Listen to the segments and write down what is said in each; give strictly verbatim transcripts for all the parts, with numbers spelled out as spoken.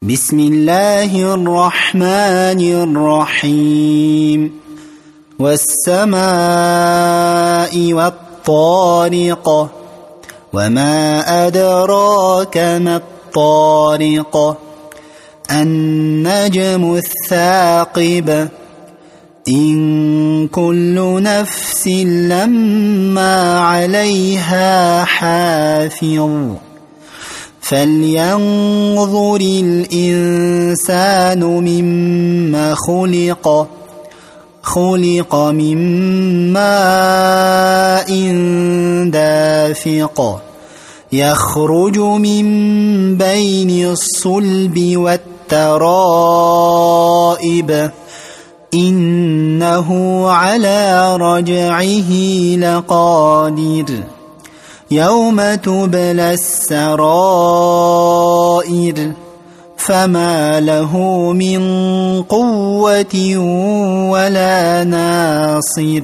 بسم الله الرحمن الرحيم والسماء والطارق وما أدراك ما الطارق النجم الثاقب إن كل نفس لما عليها حافظ فلينظر الإنسان مما خلق خلق من ماء دافق يخرج من بين الصلب والترائب إنه على رجعه لقادر يوم تبلى السرائر فما له من قوة ولا ناصر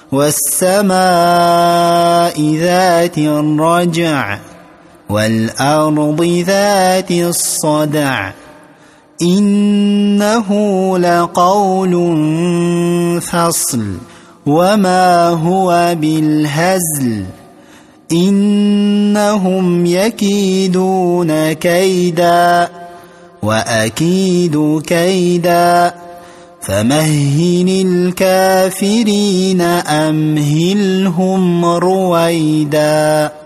والسماء ذات الرجع والأرض ذات الصدع إنه لقول فصل وما هو بالهزل إنهم يكيدون كيدا وأكيد كيدا فمهل الكافرين أمهلهم رويدا.